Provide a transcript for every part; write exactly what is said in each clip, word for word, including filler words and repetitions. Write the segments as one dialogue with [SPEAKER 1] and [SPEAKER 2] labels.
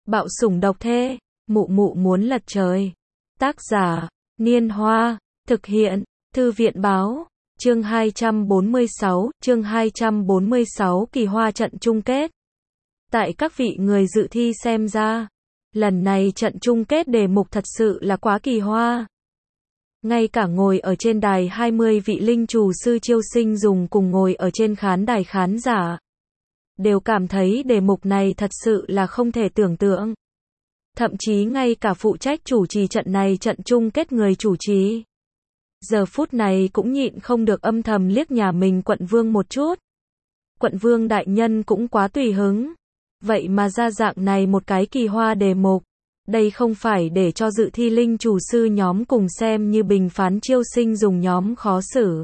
[SPEAKER 1] Bạo sủng độc thê, mụ mụ muốn lật trời. Tác giả, Niên Hoa, thực hiện, Thư viện Báo, chương hai trăm bốn mươi sáu, chương hai trăm bốn mươi sáu kỳ hoa trận chung kết. Tại các vị người dự thi xem ra, lần này trận chung kết đề mục thật sự là quá kỳ hoa. Ngay cả ngồi ở trên đài hai mươi vị linh chủ sư chiêu sinh dùng cùng ngồi ở trên khán đài khán giả, đều cảm thấy đề mục này thật sự là không thể tưởng tượng. Thậm chí ngay cả phụ trách chủ trì trận này trận chung kết người chủ trì, giờ phút này cũng nhịn không được âm thầm liếc nhà mình quận vương một chút. Quận vương đại nhân cũng quá tùy hứng. Vậy mà ra dạng này một cái kỳ hoa đề mục. Đây không phải để cho dự thi linh chủ sư nhóm cùng xem như bình phán chiêu sinh dùng nhóm khó xử.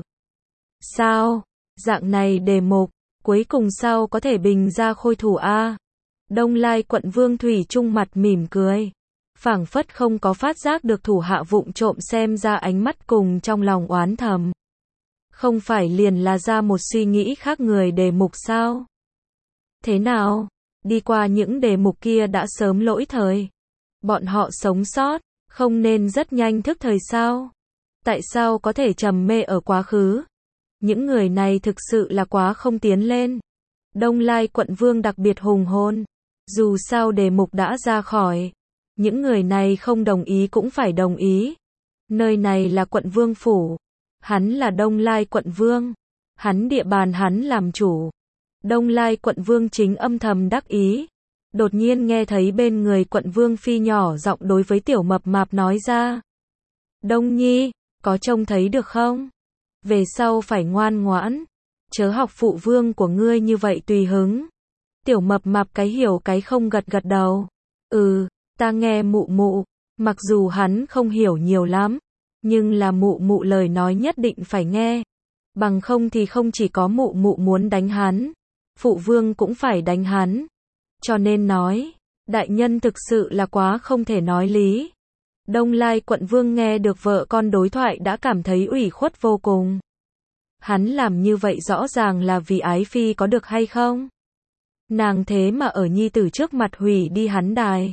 [SPEAKER 1] Sao? Dạng này đề mục, cuối cùng sao có thể bình ra khôi thủ a? Đông Lai quận vương thủy chung mặt mỉm cười, phảng phất không có phát giác được thủ hạ vụng trộm xem ra ánh mắt cùng trong lòng oán thầm. Không phải liền là ra một suy nghĩ khác người đề mục sao? Thế nào? Đi qua những đề mục kia đã sớm lỗi thời. Bọn họ sống sót, không nên rất nhanh thức thời sao? Tại sao có thể trầm mê ở quá khứ? Những người này thực sự là quá không tiến lên. Đông Lai quận vương đặc biệt hùng hồn. Dù sao đề mục đã ra khỏi, những người này không đồng ý cũng phải đồng ý. Nơi này là quận vương phủ. Hắn là Đông Lai quận vương. Hắn địa bàn hắn làm chủ. Đông Lai quận vương chính âm thầm đắc ý. Đột nhiên nghe thấy bên người quận vương phi nhỏ giọng đối với tiểu mập mạp nói ra. Đông Nhi, có trông thấy được không? Về sau phải ngoan ngoãn. Chớ học phụ vương của ngươi như vậy tùy hứng. Tiểu mập mạp cái hiểu cái không gật gật đầu. Ừ, ta nghe mụ mụ. Mặc dù hắn không hiểu nhiều lắm, nhưng là mụ mụ lời nói nhất định phải nghe. Bằng không thì không chỉ có mụ mụ muốn đánh hắn, phụ vương cũng phải đánh hắn. Cho nên nói, đại nhân thực sự là quá không thể nói lý. Đông Lai quận vương nghe được vợ con đối thoại đã cảm thấy ủy khuất vô cùng. Hắn làm như vậy rõ ràng là vì ái phi có được hay không? Nàng thế mà ở nhi tử trước mặt hủy đi hắn đài.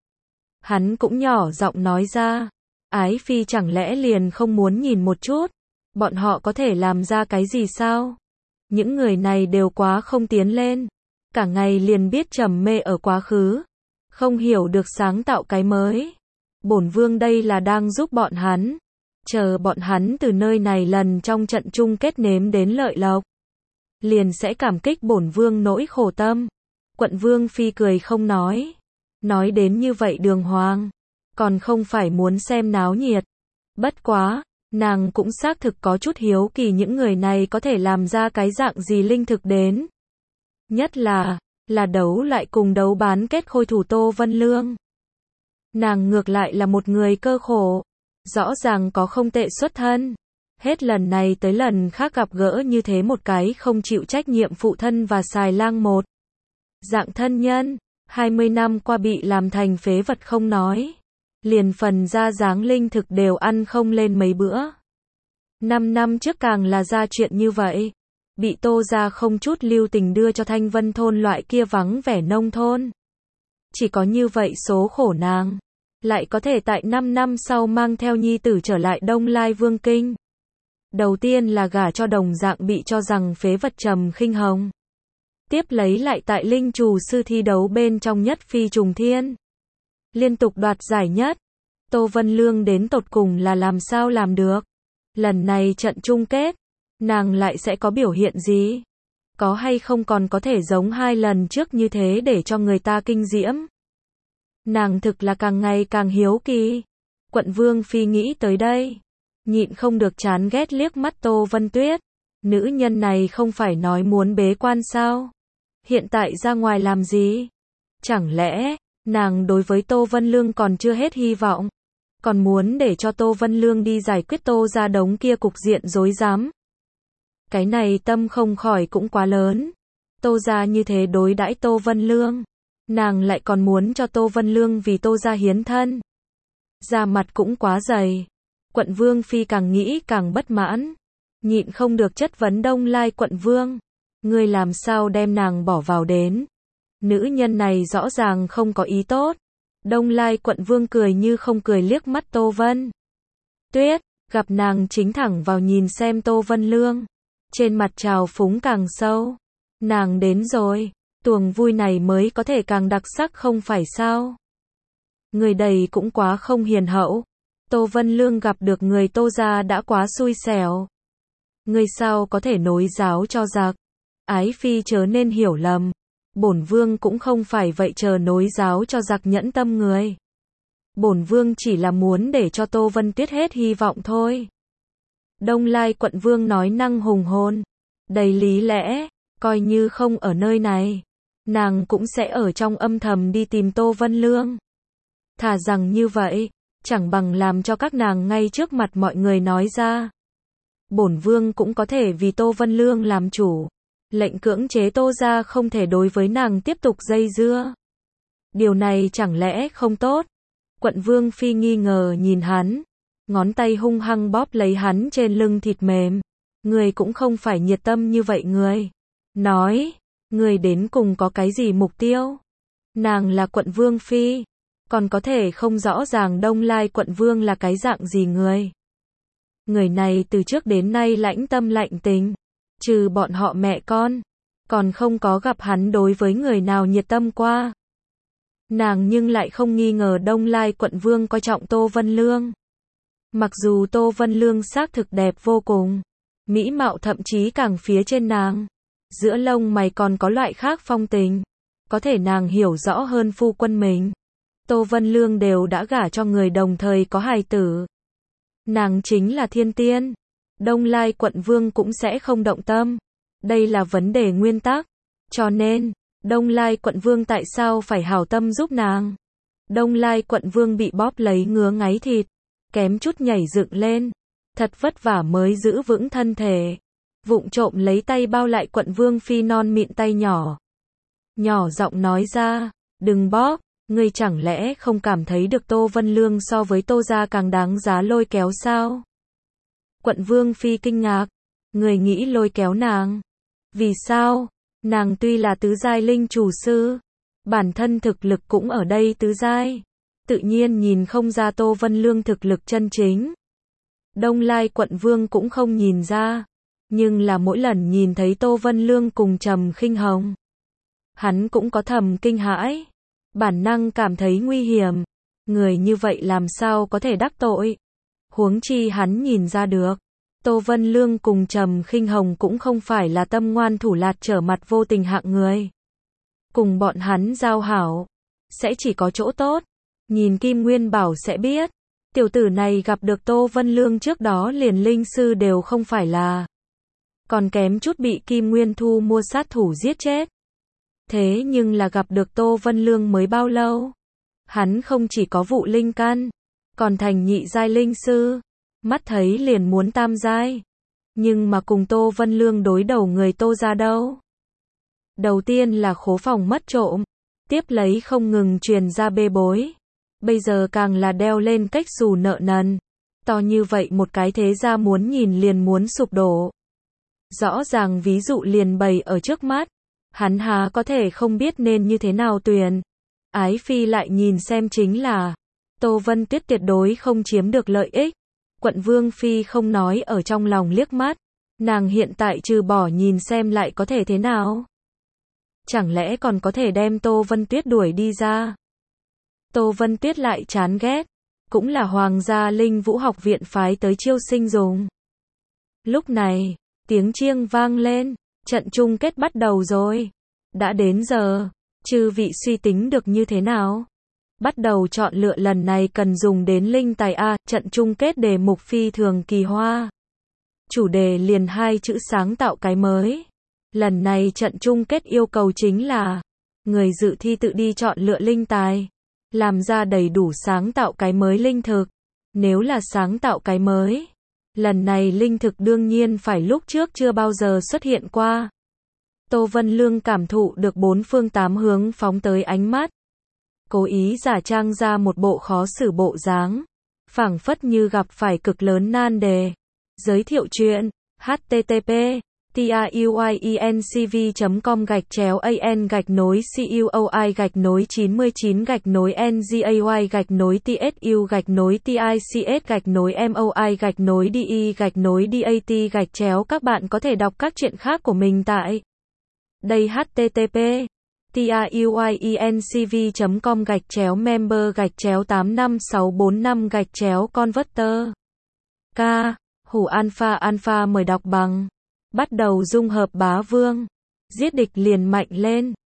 [SPEAKER 1] Hắn cũng nhỏ giọng nói ra, ái phi chẳng lẽ liền không muốn nhìn một chút, bọn họ có thể làm ra cái gì sao? Những người này đều quá không tiến lên, cả ngày liền biết trầm mê ở quá khứ, không hiểu được sáng tạo cái mới. Bổn vương đây là đang giúp bọn hắn, chờ bọn hắn từ nơi này lần trong trận chung kết nếm đến lợi lộc, liền sẽ cảm kích bổn vương nỗi khổ tâm. Quận vương phi cười không nói, nói đến như vậy đường hoàng, còn không phải muốn xem náo nhiệt. Bất quá, nàng cũng xác thực có chút hiếu kỳ những người này có thể làm ra cái dạng gì linh thực đến. Nhất là, là đấu lại cùng đấu bán kết khôi thủ Tô Vân Lương. Nàng ngược lại là một người cơ khổ, rõ ràng có không tệ xuất thân. Hết lần này tới lần khác gặp gỡ như thế một cái không chịu trách nhiệm phụ thân và xài lang một dạng thân nhân, hai mươi năm qua bị làm thành phế vật không nói, liền phần ra dáng linh thực đều ăn không lên mấy bữa. Năm năm trước càng là ra chuyện như vậy, bị Tô gia không chút lưu tình đưa cho Thanh Vân thôn loại kia vắng vẻ nông thôn. Chỉ có như vậy số khổ nàng, lại có thể tại năm năm sau mang theo nhi tử trở lại Đông Lai Vương Kinh. Đầu tiên là gả cho đồng dạng bị cho rằng phế vật Trầm Khinh Hồng. Tiếp lấy lại tại linh chủ sư thi đấu bên trong nhất phi trùng thiên, liên tục đoạt giải nhất. Tô Vân Lương đến tột cùng là làm sao làm được? Lần này trận chung kết, nàng lại sẽ có biểu hiện gì? Có hay không còn có thể giống hai lần trước như thế để cho người ta kinh diễm? Nàng thực là càng ngày càng hiếu kỳ. Quận vương phi nghĩ tới đây, nhịn không được chán ghét liếc mắt Tô Vân Tuyết. Nữ nhân này không phải nói muốn bế quan sao? Hiện tại ra ngoài làm gì? Chẳng lẽ, nàng đối với Tô Vân Lương còn chưa hết hy vọng? Còn muốn để cho Tô Vân Lương đi giải quyết Tô gia đống kia cục diện rối rắm? Cái này tâm không khỏi cũng quá lớn. Tô gia như thế đối đãi Tô Vân Lương, nàng lại còn muốn cho Tô Vân Lương vì Tô gia hiến thân. Da mặt cũng quá dày. Quận vương phi càng nghĩ càng bất mãn, nhịn không được chất vấn Đông Lai quận vương. Ngươi làm sao đem nàng bỏ vào đến? Nữ nhân này rõ ràng không có ý tốt, Đông Lai Quận Vương cười như không cười liếc mắt Tô Vân Tuyết, gặp nàng chính thẳng vào nhìn xem Tô Vân Lương. Trên mặt trào phúng càng sâu. Nàng đến rồi, tuồng vui này mới có thể càng đặc sắc không phải sao? Người đầy cũng quá không hiền hậu. Tô Vân Lương gặp được người Tô gia đã quá xui xẻo. Người sao có thể nối giáo cho giặc? Ái phi chớ nên hiểu lầm. Bổn vương cũng không phải vậy chờ nối giáo cho giặc nhẫn tâm người. Bổn vương chỉ là muốn để cho Tô Vân Tuyết hết hy vọng thôi. Đông Lai Quận Vương nói năng hùng hồn, đầy lý lẽ, coi như không ở nơi này, nàng cũng sẽ ở trong âm thầm đi tìm Tô Vân Lương. Thà rằng như vậy, chẳng bằng làm cho các nàng ngay trước mặt mọi người nói ra. Bổn vương cũng có thể vì Tô Vân Lương làm chủ, lệnh cưỡng chế Tô gia không thể đối với nàng tiếp tục dây dưa. Điều này chẳng lẽ không tốt? Quận Vương Phi nghi ngờ nhìn hắn, ngón tay hung hăng bóp lấy hắn trên lưng thịt mềm. Người cũng không phải nhiệt tâm như vậy người. Nói, người đến cùng có cái gì mục tiêu? Nàng là Quận Vương Phi, còn có thể không rõ ràng Đông Lai Quận Vương là cái dạng gì người. Người này từ trước đến nay lãnh tâm lạnh tình, trừ bọn họ mẹ con, còn không có gặp hắn đối với người nào nhiệt tâm qua. Nàng nhưng lại không nghi ngờ Đông Lai Quận Vương coi trọng Tô Vân Lương. Mặc dù Tô Vân Lương xác thực đẹp vô cùng, mỹ mạo thậm chí càng phía trên nàng, giữa lông mày còn có loại khác phong tình, có thể nàng hiểu rõ hơn phu quân mình. Tô Vân Lương đều đã gả cho người đồng thời có hài tử. Nàng chính là thiên tiên, Đông Lai Quận Vương cũng sẽ không động tâm. Đây là vấn đề nguyên tắc, cho nên Đông Lai Quận Vương tại sao phải hảo tâm giúp nàng? Đông Lai Quận Vương bị bóp lấy ngứa ngáy thịt, kém chút nhảy dựng lên, thật vất vả mới giữ vững thân thể, vụng trộm lấy tay bao lại Quận Vương Phi non mịn tay nhỏ. Nhỏ giọng nói ra, đừng bóp, ngươi chẳng lẽ không cảm thấy được Tô Vân Lương so với Tô gia càng đáng giá lôi kéo sao? Quận Vương Phi kinh ngạc, người nghĩ lôi kéo nàng? Vì sao? Nàng tuy là tứ giai linh chủ sư, bản thân thực lực cũng ở đây tứ giai, tự nhiên nhìn không ra Tô Vân Lương thực lực chân chính. Đông Lai Quận Vương cũng không nhìn ra, nhưng là mỗi lần nhìn thấy Tô Vân Lương cùng Trầm Khinh Hồng, hắn cũng có thầm kinh hãi, bản năng cảm thấy nguy hiểm, người như vậy làm sao có thể đắc tội. Huống chi hắn nhìn ra được, Tô Vân Lương cùng Trầm Khinh Hồng cũng không phải là tâm ngoan thủ lạt trở mặt vô tình hạng người. Cùng bọn hắn giao hảo, sẽ chỉ có chỗ tốt. Nhìn Kim Nguyên Bảo sẽ biết, tiểu tử này gặp được Tô Vân Lương trước đó liền linh sư đều không phải là. Còn kém chút bị Kim Nguyên Thu mua sát thủ giết chết. Thế nhưng là gặp được Tô Vân Lương mới bao lâu? Hắn không chỉ có vụ linh căn, còn thành nhị giai linh sư. Mắt thấy liền muốn tam giai. Nhưng mà cùng Tô Vân Lương đối đầu người Tô gia đâu? Đầu tiên là khố phòng mất trộm, tiếp lấy không ngừng truyền ra bê bối. Bây giờ càng là đeo lên cách xù nợ nần. To như vậy một cái thế gia muốn nhìn liền muốn sụp đổ. Rõ ràng ví dụ liền bày ở trước mắt. Hắn há có thể không biết nên như thế nào tuyển. Ái phi lại nhìn xem chính là Tô Vân Tuyết tuyệt đối không chiếm được lợi ích. Quận Vương Phi không nói ở trong lòng liếc mắt. Nàng hiện tại trừ bỏ nhìn xem lại có thể thế nào? Chẳng lẽ còn có thể đem Tô Vân Tuyết đuổi đi ra? Tô Vân Tuyết lại chán ghét. Cũng là Hoàng gia Linh Vũ học viện phái tới chiêu sinh dùng. Lúc này, tiếng chiêng vang lên. Trận chung kết bắt đầu rồi. Đã đến giờ. Chư vị suy tính được như thế nào? Bắt đầu chọn lựa lần này cần dùng đến linh tài A, trận chung kết đề mục phi thường kỳ hoa. Chủ đề liền hai chữ sáng tạo cái mới. Lần này trận chung kết yêu cầu chính là người dự thi tự đi chọn lựa linh tài, làm ra đầy đủ sáng tạo cái mới linh thực. Nếu là sáng tạo cái mới, lần này linh thực đương nhiên phải lúc trước chưa bao giờ xuất hiện qua. Tô Vân Lương cảm thụ được bốn phương tám hướng phóng tới ánh mắt. Cố ý giả trang ra một bộ khó xử bộ dáng, phảng phất như gặp phải cực lớn nan đề. Giới thiệu chuyện, H T T P tuyuyencv chấm com gạch chéo an gạch nối cuoi gạch nối chín mươi chín gạch nối ngay gạch nối tsu gạch nối tics gạch nối moi gạch nối de gạch nối dat gạch chéo. Các bạn có thể đọc các truyện khác của mình tại đây http tuyuyencv chấm com gạch chéo member gạch chéo tám năm sáu bốn năm gạch chéo converter. K. Hủ alpha alpha mời đọc bằng. Bắt đầu dung hợp bá vương. Giết địch liền mạnh lên.